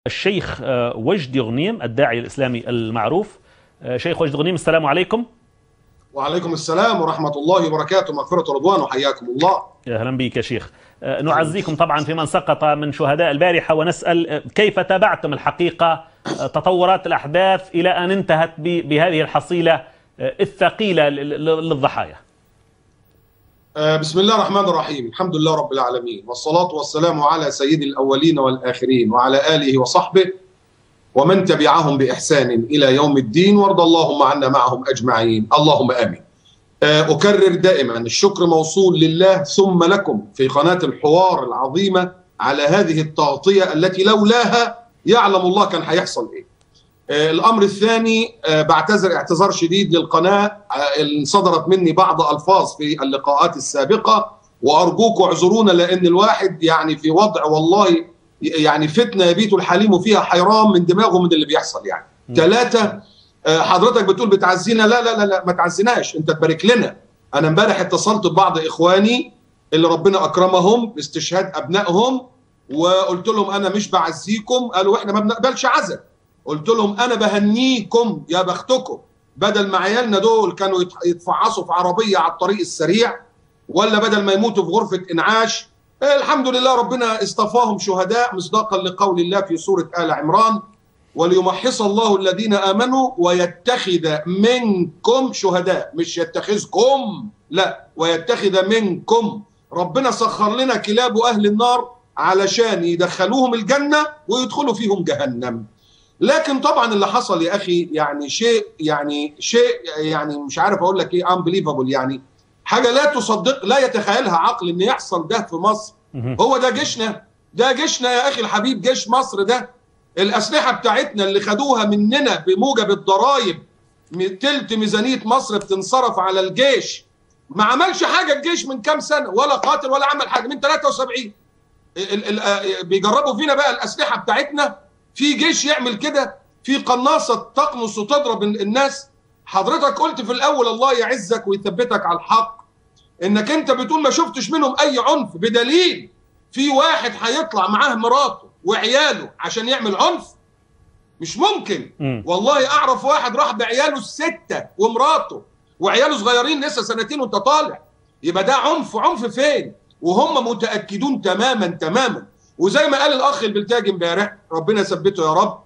الشيخ وجدي غنيم الداعي الإسلامي المعروف. شيخ وجدي غنيم، السلام عليكم. وعليكم السلام ورحمة الله وبركاته، مغفرة ورضوان، وحياكم الله. أهلا بك يا شيخ. نعزيكم طبعا في من سقط من شهداء البارحة، ونسأل كيف تابعتم الحقيقة تطورات الأحداث إلى أن انتهت بهذه الحصيلة الثقيلة للضحايا. بسم الله الرحمن الرحيم، الحمد لله رب العالمين، والصلاة والسلام على سيد الأولين والآخرين وعلى آله وصحبه ومن تبعهم بإحسان إلى يوم الدين، وارض اللهم عنا معهم أجمعين، اللهم آمين. أكرر دائما الشكر موصول لله ثم لكم في قناة الحوار العظيمة على هذه التغطية التي لولاها يعلم الله كان هيحصل إيه. الأمر الثاني، بعتذر اعتذار شديد للقناة، صدرت مني بعض ألفاظ في اللقاءات السابقة، وأرجوكم اعذرونا لأن الواحد يعني في وضع والله يعني فتنة يبيت الحليم فيها حيران من دماغه من اللي بيحصل. يعني ثلاثة، حضرتك بتقول بتعزينا، لا لا لا لا، ما تعزيناش، انت تبارك لنا. انا امبارح اتصلت ببعض اخواني اللي ربنا اكرمهم باستشهاد ابنائهم، وقلت لهم انا مش بعزيكم، قالوا احنا ما بنقبلش عزا. قلت لهم انا بهنيكم، يا بختكم، بدل ما عيالنا دول كانوا يتفعصوا في عربية على الطريق السريع، ولا بدل ما يموتوا في غرفة انعاش، الحمد لله ربنا اصطفاهم شهداء مصداقا لقول الله في سورة آل عمران: وليمحص الله الذين آمنوا ويتخذ منكم شهداء، مش يتخذكم، لا، ويتخذ منكم. ربنا سخر لنا كلاب أهل النار علشان يدخلوهم الجنة ويدخلوا فيهم جهنم. لكن طبعا اللي حصل يا أخي يعني شيء يعني مش عارف أقول لك إيه، unbelievable، يعني حاجة لا تصدق، لا يتخيلها عقل إن يحصل ده في مصر. هو ده جيشنا، ده جيشنا يا أخي الحبيب، جيش مصر ده. الأسلحة بتاعتنا اللي خدوها مننا بموجب الضرائب، تلت ميزانية مصر بتنصرف على الجيش. ما عملش حاجة الجيش من كام سنة، ولا قاتل ولا عمل حاجة من 73. بيجربوا فينا بقى الأسلحة بتاعتنا. في جيش يعمل كده؟ في قناصة تقنص وتضرب الناس؟ حضرتك قلت في الأول الله يعزك ويثبتك على الحق إنك أنت بتقول ما شفتش منهم أي عنف، بدليل في واحد هيطلع معاه مراته وعياله عشان يعمل عنف؟ مش ممكن. والله أعرف واحد راح بعياله الستة ومراته وعياله صغيرين لسه سنتين وانت طالع. يبقى ده عنف؟ عنف فين؟ وهم متأكدون تماما تماما. وزي ما قال الأخ البلتاجي امبارح، ربنا يثبته يا رب،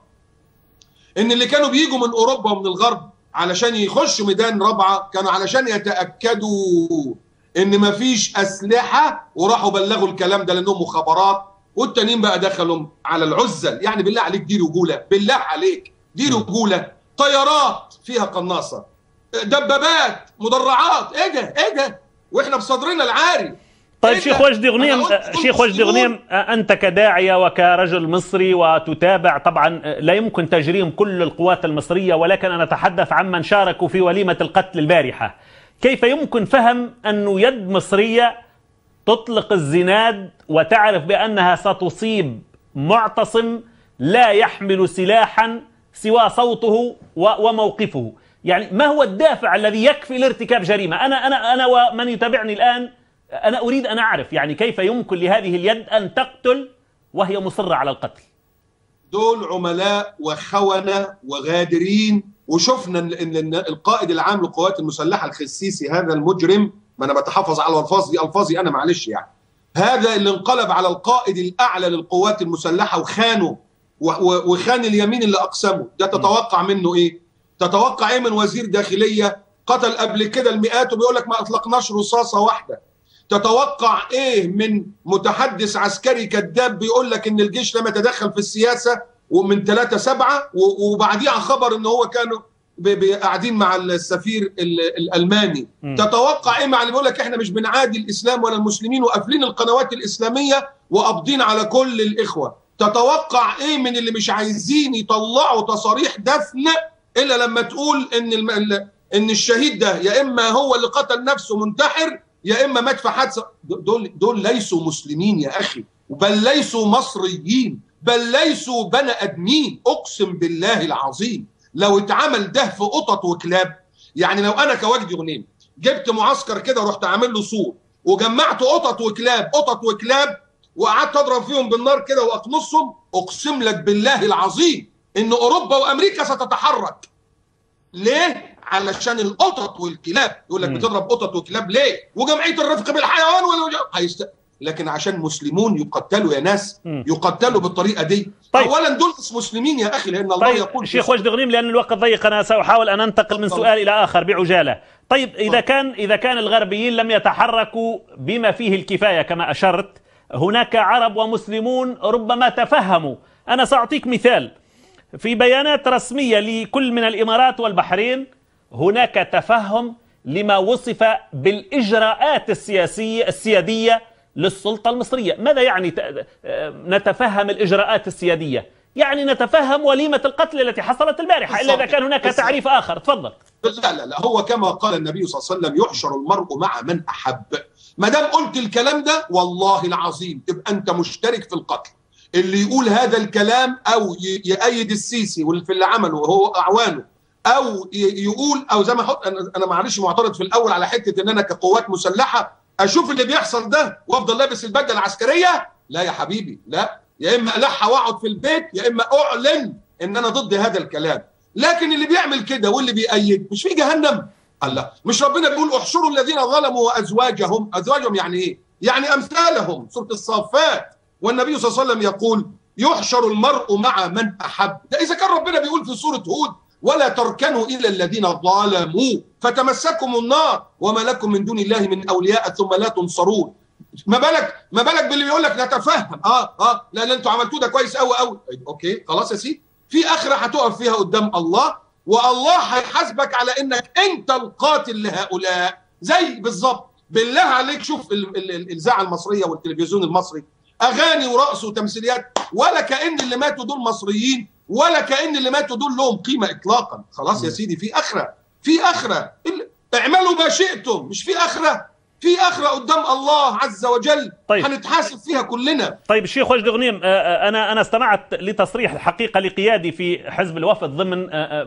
إن اللي كانوا بيجوا من أوروبا ومن الغرب علشان يخشوا ميدان رابعة كانوا علشان يتأكدوا إن مفيش أسلحة، وراحوا بلغوا الكلام ده لأنهم مخابرات، والتانيين بقى دخلوا على العزل. يعني بالله عليك دي رجولة؟ بالله عليك دي رجولة؟ طيارات فيها قناصة، دبابات، مدرعات، ايه ده ايه ده، واحنا بصدرنا العاري. طيب شيخ وجدي غنيم، شيخ وجدي غنيم، أنت كداعية وكرجل مصري وتتابع طبعا، لا يمكن تجريم كل القوات المصرية، ولكن أنا أتحدث عمن شاركوا في وليمة القتل البارحة. كيف يمكن فهم أن يد مصرية تطلق الزناد وتعرف بأنها ستصيب معتصم لا يحمل سلاحا سوى صوته وموقفه؟ يعني ما هو الدافع الذي يكفي لارتكاب جريمة؟ أنا ومن يتابعني الآن أنا أريد أن أعرف يعني كيف يمكن لهذه اليد أن تقتل وهي مصرة على القتل؟ دول عملاء وخونة وغادرين. وشفنا ان القائد العام للقوات المسلحة الخسيسي، هذا المجرم، ما انا بتحفظ على الفاظ دي، الفاظي انا معلش، يعني هذا اللي انقلب على القائد الاعلى للقوات المسلحة وخانه، وخان اليمين اللي اقسمه. ده تتوقع منه ايه؟ تتوقع ايه من وزير داخلية قتل قبل كده المئات وبيقول لك ما اطلقناش رصاصة واحدة؟ تتوقع ايه من متحدث عسكري كذاب بيقول لك ان الجيش لم يتدخل في السياسة ومن 3/7، وبعديها خبر ان هو كانوا قاعدين مع السفير الالماني؟ تتوقع ايه مع اللي بيقول لك احنا مش بنعادي الاسلام ولا المسلمين وقافلين القنوات الاسلامية وقابضين على كل الاخوة؟ تتوقع ايه من اللي مش عايزين يطلعوا تصاريح دفن الا لما تقول ان الشهيد ده يا اما هو اللي قتل نفسه منتحر يا اما مات في حادثه؟ دول ليسوا مسلمين يا اخي، بل ليسوا مصريين، بل ليسوا بني ادمين. اقسم بالله العظيم لو اتعمل ده في قطط وكلاب، يعني لو انا كوجدي غنيم جبت معسكر كده ورحت عامل له سور وجمعت قطط وكلاب، قطط وكلاب، وقعدت اضرب فيهم بالنار كده واقنصهم، اقسم لك بالله العظيم ان اوروبا وامريكا ستتحرك. ليه؟ علشان القطط والكلاب. يقول لك بتضرب قطط وكلاب ليه؟ وجمعيه الرفق بالحيوان لكن عشان مسلمون يقتلوا يا ناس، يقتلوا بالطريقه دي. طيب. اولا دول مسلمين يا اخي، لان الله طيب يقول شيخ وجدي غنيم، لان الوقت ضيق انا ساحاول ان انتقل من سؤال الى اخر بعجاله. طيب اذا كان الغربيين لم يتحركوا بما فيه الكفايه كما اشرت، هناك عرب ومسلمون ربما تفهموا. انا ساعطيك مثال. في بيانات رسميه لكل من الامارات والبحرين هناك تفهم لما وصف بالاجراءات السياديه للسلطة المصرية. ماذا يعني نتفهم الإجراءات السيادية؟ يعني نتفهم وليمة القتل التي حصلت البارحة، إلا إذا كان هناك تعريف آخر. تفضل. لا هو كما قال النبي صلى الله عليه وسلم: يحشر المرء مع من أحب. ما دام قلت الكلام ده والله العظيم تبقى أنت مشترك في القتل. اللي يقول هذا الكلام أو يأيد السيسي واللي اللي عمله وهو أعوانه، أو يقول أو زي ما أنا معلش معترض في الأول على حتة إن أنا كقوات مسلحة اشوف اللي بيحصل ده وافضل لابس البدله العسكريه. لا يا حبيبي، لا. يا اما الحى واقعد في البيت، يا اما اعلن ان انا ضد هذا الكلام. لكن اللي بيعمل كده واللي بيأيد مش في جهنم؟ الله، مش ربنا بيقول احشروا الذين ظلموا وازواجهم؟ ازواجهم يعني ايه؟ يعني امثالهم، سوره الصافات. والنبي صلى الله عليه وسلم يقول: يحشر المرء مع من احب. ده اذا كان ربنا بيقول في سوره هود: ولا تركنوا إلى الذين ظلموا فتمسكم النار وما لكم من دون الله من أولياء ثم لا تنصرون. ما بالك باللي بيقول لك نتفهم. لا انتوا عملتوه ده كويس قوي قوي. اوكي خلاص يا سيدي، في اخره هتقف فيها قدام الله، والله هيحاسبك على انك انت القاتل لهؤلاء. زي بالظبط. بالله عليك شوف الاذاعه المصريه والتلفزيون المصري، اغاني ورقص وتمثيليات، ولا كأن اللي ماتوا دول مصريين، ولا كأن اللي ماتوا دول لهم قيمة إطلاقا. خلاص يا سيدي، في آخرة، في آخرة. اعملوا ما شئتم. مش في آخرة؟ في آخرة قدام الله عز وجل. طيب. هنتحاسب فيها كلنا. طيب الشيخ وجدي غنيم، أنا استمعت لتصريح الحقيقة لقيادي في حزب الوفد ضمن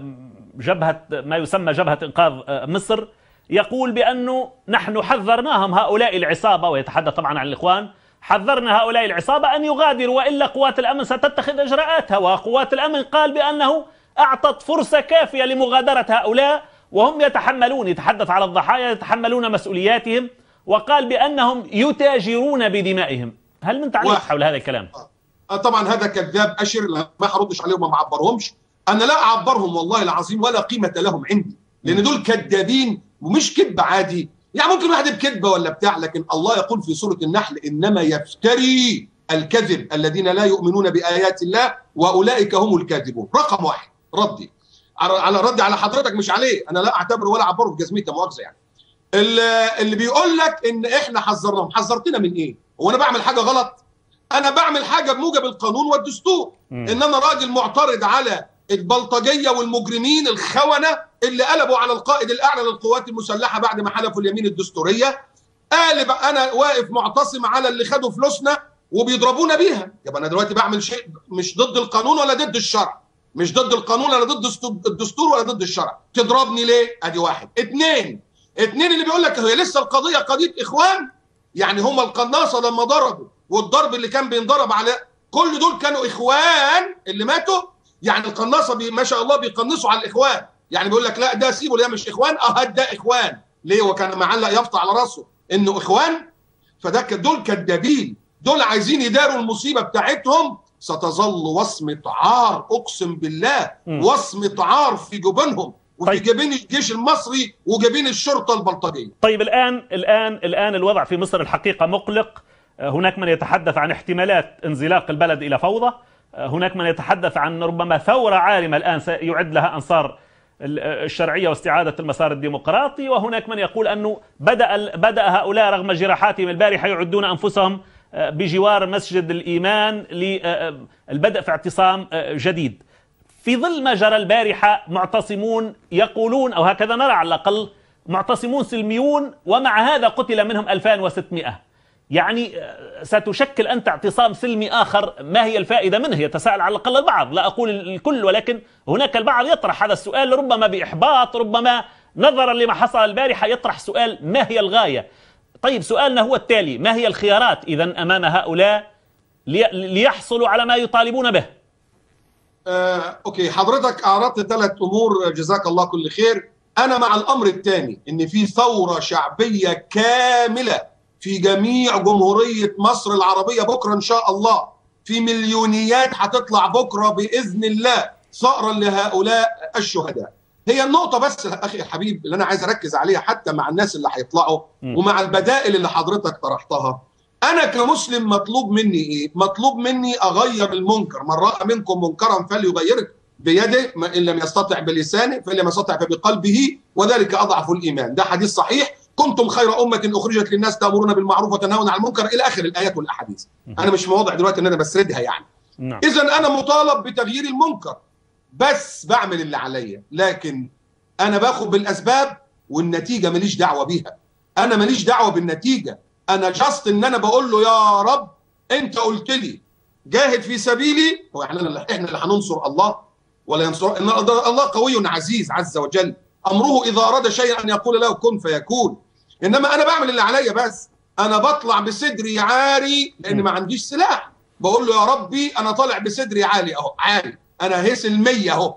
جبهة ما يسمى جبهة إنقاذ مصر، يقول بأنه نحن حذرناهم هؤلاء العصابة، ويتحدث طبعا عن الإخوان، حذرنا هؤلاء العصابة أن يغادروا وإلا قوات الأمن ستتخذ إجراءاتها. وقوات الأمن قال بأنه أعطت فرصة كافية لمغادرة هؤلاء وهم يتحملون، يتحدث على الضحايا، يتحملون مسؤولياتهم، وقال بأنهم يتاجرون بدمائهم. هل من تعليق حول هذا الكلام؟ طبعا هذا كذاب أشر، ما هردش عليهم وما أعبرهمش. أنا لا أعبرهم والله العظيم، ولا قيمة لهم عندي، لأن دول كذابين ومش كذب عادي. يعني ممكن واحد بكذبه ولا بتاع، لكن الله يقول في سورة النحل: إنما يفتري الكذب الذين لا يؤمنون بآيات الله وأولئك هم الكاذبون. رقم واحد، ردي على حضرتك مش عليه، أنا لا أعتبره ولا أعبره بجزمته، مؤاخذة يعني. اللي بيقول لك إن إحنا حذرناهم، حذرتنا من إيه؟ هو أنا بعمل حاجة غلط؟ أنا بعمل حاجة بموجب القانون والدستور. إن أنا راجل معترض على البلطجية والمجرمين الخونة اللي قلبوا على القائد الأعلى للقوات المسلحة بعد ما حلفوا اليمين الدستورية. قالب أنا واقف معتصم على اللي خدوا فلوسنا وبيضربونا بيها. يبقى أنا دلوقتي بعمل شيء مش ضد القانون ولا ضد الشرع، مش ضد القانون ولا ضد الدستور ولا ضد الشرع. تضربني ليه؟ أدي واحد. اتنين اللي بيقول لك هي لسه القضية قضية إخوان، يعني هم القناصة لما ضربوا والضرب اللي كان بينضرب على كل دول كانوا إخوان اللي ماتوا. يعني القناصة ما شاء الله بيقنصوا على الإخوان، يعني بيقول لك لا ده سيبه، ده مش إخوان، ده إخوان. ليه؟ وكان معلق يافطة على راسه إنه إخوان. فده دول كذابين، دول عايزين يداروا المصيبة بتاعتهم. ستظل وصمة عار، أقسم بالله، وصمة عار في جبينهم وفي جبين الجيش المصري وجبين الشرطة البلطجية. طيب الآن الوضع في مصر الحقيقة مقلق. هناك من يتحدث عن احتمالات انزلاق البلد إلى فوضى، هناك من يتحدث عن ربما ثورة عارمة الآن سيعد لها أنصار الشرعية واستعادة المسار الديمقراطي، وهناك من يقول أنه بدأ هؤلاء رغم جراحاتهم البارحة يعدون أنفسهم بجوار مسجد الإيمان للبدء في اعتصام جديد. في ظل ما جرى البارحة معتصمون يقولون، أو هكذا نرى على الأقل، معتصمون سلميون، ومع هذا قتل منهم 2600. يعني ستشكل أنت اعتصام سلمي آخر، ما هي الفائدة منه؟ يتساءل على الأقل البعض، لا أقول الكل، ولكن هناك البعض يطرح هذا السؤال، ربما بإحباط، ربما نظرا لما حصل البارحة يطرح سؤال: ما هي الغاية؟ طيب سؤالنا هو التالي: ما هي الخيارات إذن أمام هؤلاء ليحصلوا على ما يطالبون به؟ أوكي، حضرتك أعرضت 3 أمور، جزاك الله كل خير. أنا مع الأمر الثاني، إن في ثورة شعبية كاملة في جميع جمهورية مصر العربية بكرة إن شاء الله. في مليونيات هتطلع بكرة بإذن الله ثأرا لهؤلاء الشهداء. هي النقطة بس أخي الحبيب اللي أنا عايز أركز عليها حتى مع الناس اللي هيطلعوا ومع البدائل اللي حضرتك طرحتها. أنا كمسلم مطلوب مني إيه؟ مطلوب مني أغير المنكر. من رأى منكم منكرا فليغيره بيده، إن لم يستطع بلسانه فإن لم يستطع فبقلبه وذلك أضعف الإيمان. ده حديث صحيح: كنتم خير أمة أخرجت للناس تأمرون بالمعروف وتنهون عن المنكر، إلى آخر الآيات والأحاديث. أنا مش مواضع دلوقتي إن أنا بسردها يعني. إذا أنا مطالب بتغيير المنكر، بس بعمل اللي عليا، لكن أنا باخد بالأسباب والنتيجة ماليش دعوة بيها. أنا ماليش دعوة بالنتيجة، أنا جاست إن أنا بقول له يا رب أنت قلت لي جاهد في سبيلي. هو إحنا اللي هننصر الله ولا ينصر؟ إن الله قوي عزيز عز وجل، أمره إذا أراد شيئا أن يقول له كن فيكون. إنما أنا بعمل اللي عليا بس، أنا بطلع بصدري عاري لأن ما عنديش سلاح. بقول له يا ربي أنا طالع بصدري عالي أهو، عالي، أنا هيس 100 أهو،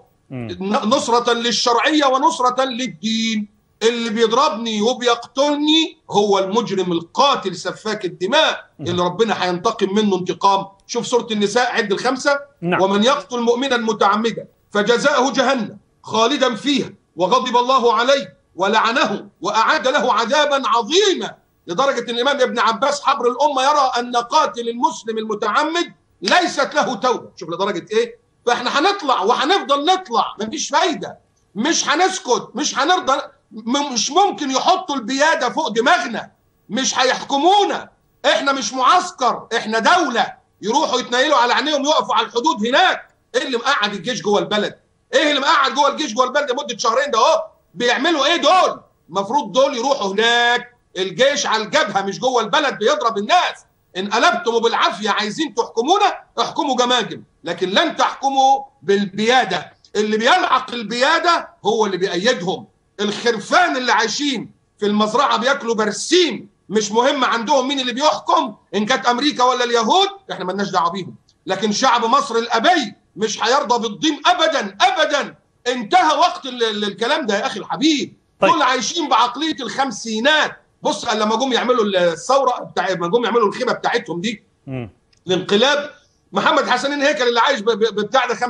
نصرة للشرعية ونصرة للدين. اللي بيضربني وبيقتلني هو المجرم القاتل سفاك الدماء اللي ربنا هينتقم منه انتقام. شوف سورة النساء، عد ال5: ومن يقتل مؤمنا متعمدا فجزاؤه جهنم خالدا فيها وغضب الله عليه ولعنه وأعد له عذابا عظيما. لدرجة ان الإمام ابن عباس حبر الأمة يرى أن قاتل المسلم المتعمد ليست له توبة. شوف لدرجة إيه؟ فإحنا هنطلع وهنفضل نطلع، مفيش فايدة، مش هنسكت، مش هنرضى. مش ممكن يحطوا البيادة فوق دماغنا، مش هيحكمونا. احنا مش معسكر، احنا دولة. يروحوا يتنيلوا على عينيهم يقفوا على الحدود هناك. ايه اللي مقعد الجيش جوه البلد؟ ايه اللي مقعد جوه الجيش جوه البلد لمدة شهرين ده اهو؟ بيعملوا ايه دول؟ المفروض دول يروحوا هناك، الجيش على الجبهة مش جوه البلد بيضرب الناس. ان قلبتم بالعافية عايزين تحكمونا، احكموا جماجم، لكن لن تحكموا بالبيادة. اللي بيلعق البيادة هو اللي بيأيدهم. الخرفان اللي عايشين في المزرعة بياكلوا برسيم، مش مهم عندهم مين اللي بيحكم، إن كانت أمريكا ولا اليهود، إحنا مالناش دعوة بيهم. لكن شعب مصر الأبي مش هيرضى بالضيم أبدا أبدا. انتهى وقت الكلام ده يا أخي الحبيب. دول عايشين بعقلية الخمسينات. بص لما جم يعملوا الثورة لما جم يعملوا الخيمة بتاعتهم دي، الانقلاب، محمد حسنين هيكل اللي عايش بتاع ده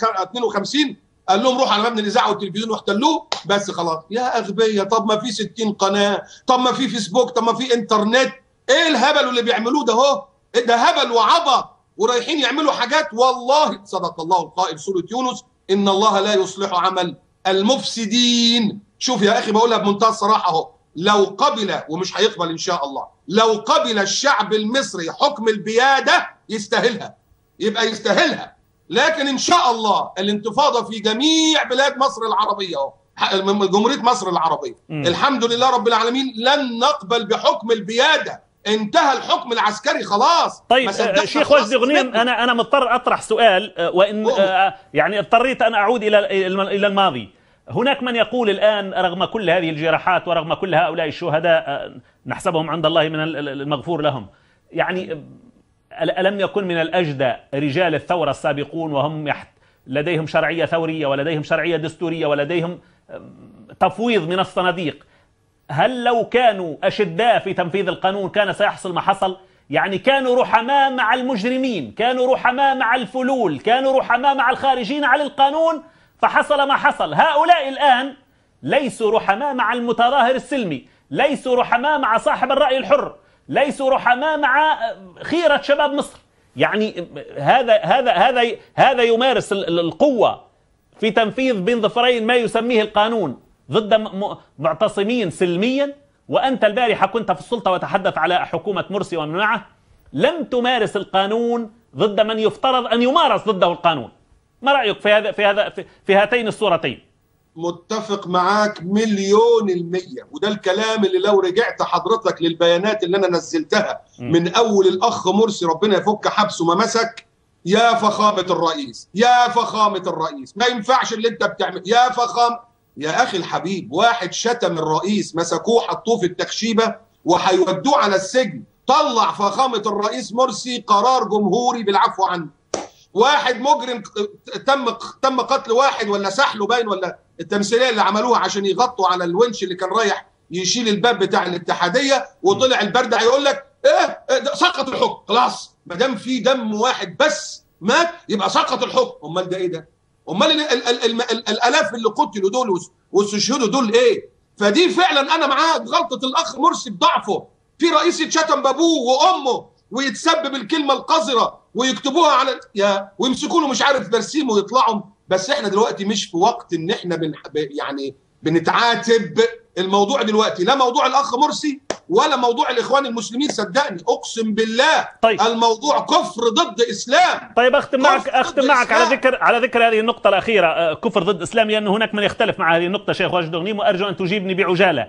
52 قال لهم روحوا على مبنى الاذاعه والتلفزيون واحتلوه بس خلاص. يا اغبياء، طب ما في 60 قناه، طب ما في فيسبوك، طب ما في انترنت. ايه الهبل اللي بيعملوه ده اهو؟ ده هبل وعبط، ورايحين يعملوا حاجات. والله صدق الله القائل سوره يونس: ان الله لا يصلح عمل المفسدين. شوف يا اخي بقولها بمنتهى الصراحه اهو، لو قبل، ومش هيقبل ان شاء الله، لو قبل الشعب المصري حكم البياده يستاهلها، يبقى يستاهلها. لكن ان شاء الله الانتفاضه في جميع بلاد مصر العربيه اهو، جمهوريه مصر العربيه، الحمد لله رب العالمين، لن نقبل بحكم البياده. انتهى الحكم العسكري خلاص. طيب شيخ وجدي غنيم، انا مضطر اطرح سؤال، وان يعني اضطريت ان اعود الى الماضي. هناك من يقول الان رغم كل هذه الجراحات ورغم كل هؤلاء الشهداء نحسبهم عند الله من المغفور لهم، يعني ألم يكن من الأجدى رجال الثورة السابقون وهم لديهم شرعية ثورية ولديهم شرعية دستورية ولديهم تفويض من الصناديق؟ هل لو كانوا أشداء في تنفيذ القانون كان سيحصل ما حصل؟ يعني كانوا رحماء مع المجرمين، كانوا رحماء مع الفلول، كانوا رحماء مع الخارجين على القانون، فحصل ما حصل. هؤلاء الآن ليسوا رحماء مع المتظاهر السلمي، ليسوا رحماء مع صاحب الرأي الحر، ليسوا رحماء مع خيرة شباب مصر. يعني هذا يمارس القوة في تنفيذ بين ظفرين ما يسميه القانون ضد معتصمين سلميا، وأنت البارحة كنت في السلطة وتحدث على حكومة مرسي ومن معه، لم تمارس القانون ضد من يفترض أن يمارس ضده القانون. ما رأيك في هاتين الصورتين؟ متفق معاك 1,000,000%. وده الكلام اللي لو رجعت حضرتك للبيانات اللي انا نزلتها من اول الاخ مرسي ربنا يفك حبسه ما مسك، يا فخامة الرئيس، يا فخامة الرئيس، ما ينفعش اللي انت بتعمل، يا فخامة. يا اخي الحبيب، واحد شتم الرئيس مسكوه حطوه في التخشيبة وهيودوه على السجن. طلع فخامة الرئيس مرسي قرار جمهوري بالعفو عنه. واحد مجرم تم قتل واحد ولا سحله باين، ولا التمثيليه اللي عملوها عشان يغطوا على الونش اللي كان رايح يشيل الباب بتاع الاتحاديه، وطلع البرده هيقول لك ايه سقط الحكم. خلاص ما دام في دم واحد بس مات يبقى سقط الحكم. امال ده ايه ده؟ امال الالاف اللي قتلوا دول واستشهدوا دول ايه؟ فدي فعلا انا معاك غلطه الاخ مرسي بضعفه. في رئيس يتشتم بابوه وامه ويتسبب الكلمه القذره ويكتبوها على ويمسكوا له مش عارف برسيم ويطلعوا. بس احنا دلوقتي مش في وقت ان احنا يعني بنتعاتب. الموضوع دلوقتي لا موضوع الاخ مرسي ولا موضوع الاخوان المسلمين، صدقني اقسم بالله. طيب. الموضوع كفر ضد اسلام. طيب اختم معك على ذكر هذه النقطة الأخيرة، كفر ضد اسلام، لأن هناك من يختلف مع هذه النقطة شيخ واجد غنيم، وأرجو أن تجيبني بعجالة.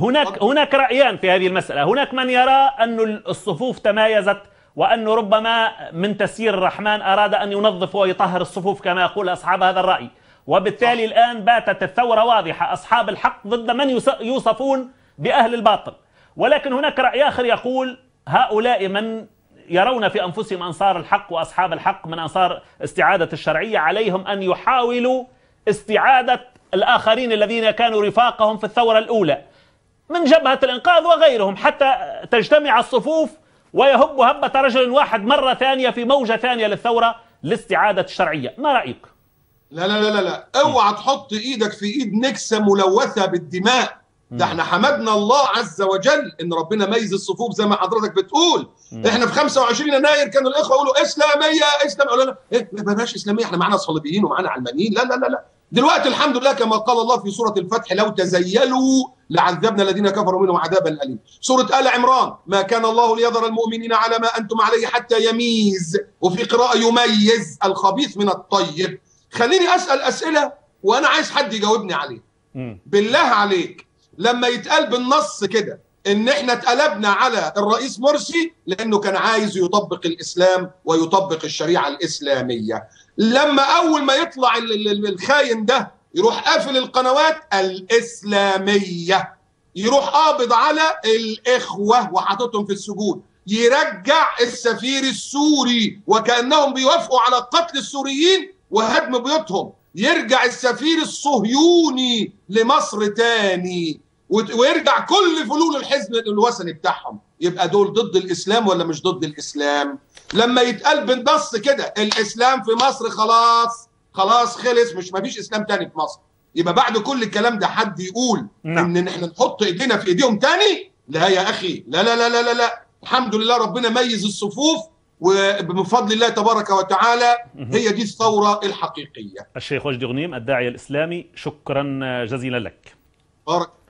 هناك رأيان في هذه المسألة. هناك من يرى أن الصفوف تمايزت، وأنه ربما من تسيير الرحمن أراد أن ينظف ويطهر الصفوف كما يقول أصحاب هذا الرأي، وبالتالي الآن باتت الثورة واضحة، أصحاب الحق ضد من يوصفون بأهل الباطل. ولكن هناك رأي آخر يقول هؤلاء من يرون في أنفسهم أنصار الحق وأصحاب الحق من أنصار استعادة الشرعية عليهم أن يحاولوا استعادة الآخرين الذين كانوا رفاقهم في الثورة الأولى من جبهة الإنقاذ وغيرهم، حتى تجتمع الصفوف ويهب هبة رجل واحد مرة ثانية في موجة ثانية للثورة لاستعادة الشرعية. ما رأيك؟ لا لا لا لا، اوعى تحط ايدك في ايد نكسة ملوثة بالدماء. ده احنا حمدنا الله عز وجل ان ربنا ميز الصفوف زي ما حضرتك بتقول. احنا في 25 يناير كانوا الاخوه يقولوا اسلاميه اسلام، لا ايه ما بلاش اسلاميه، احنا معانا صليبيين ومعانا علمانيين. لا لا لا لا، دلوقتي الحمد لله كما قال الله في سوره الفتح لو تزيلوا لعذبنا الذين كفروا منهم عذابا اليم. سوره ال عمران ما كان الله ليذر المؤمنين على ما انتم عليه حتى يميز، وفي قراءه يميز الخبيث من الطيب. خليني اسال اسئله وانا عايز حد يجاوبني عليه. بالله عليك، لما يتقال بالنص كده ان احنا اتقلبنا على الرئيس مرسي لانه كان عايز يطبق الاسلام ويطبق الشريعه الاسلاميه، لما اول ما يطلع الخاين ده يروح قافل القنوات الاسلاميه، يروح قابض على الاخوه وحاططهم في السجون، يرجع السفير السوري وكانهم بيوافقوا على قتل السوريين وهدم بيوتهم، يرجع السفير الصهيوني لمصر تاني، ويرجع كل فلول الحزب الوثني بتاعهم. يبقى دول ضد الاسلام ولا مش ضد الاسلام؟ لما يتقال بالنص كده الاسلام في مصر خلاص خلص، مش مفيش اسلام تاني في مصر، يبقى بعد كل الكلام ده حد يقول ان احنا نحط ايدينا في ايديهم تاني؟ لا يا اخي، لا لا لا لا لا, لا. الحمد لله ربنا ميز الصفوف، وبفضل الله تبارك وتعالى هي دي الثورة الحقيقية. الشيخ وجدي غنيم الداعية الإسلامي، شكرا جزيلا لك. بارك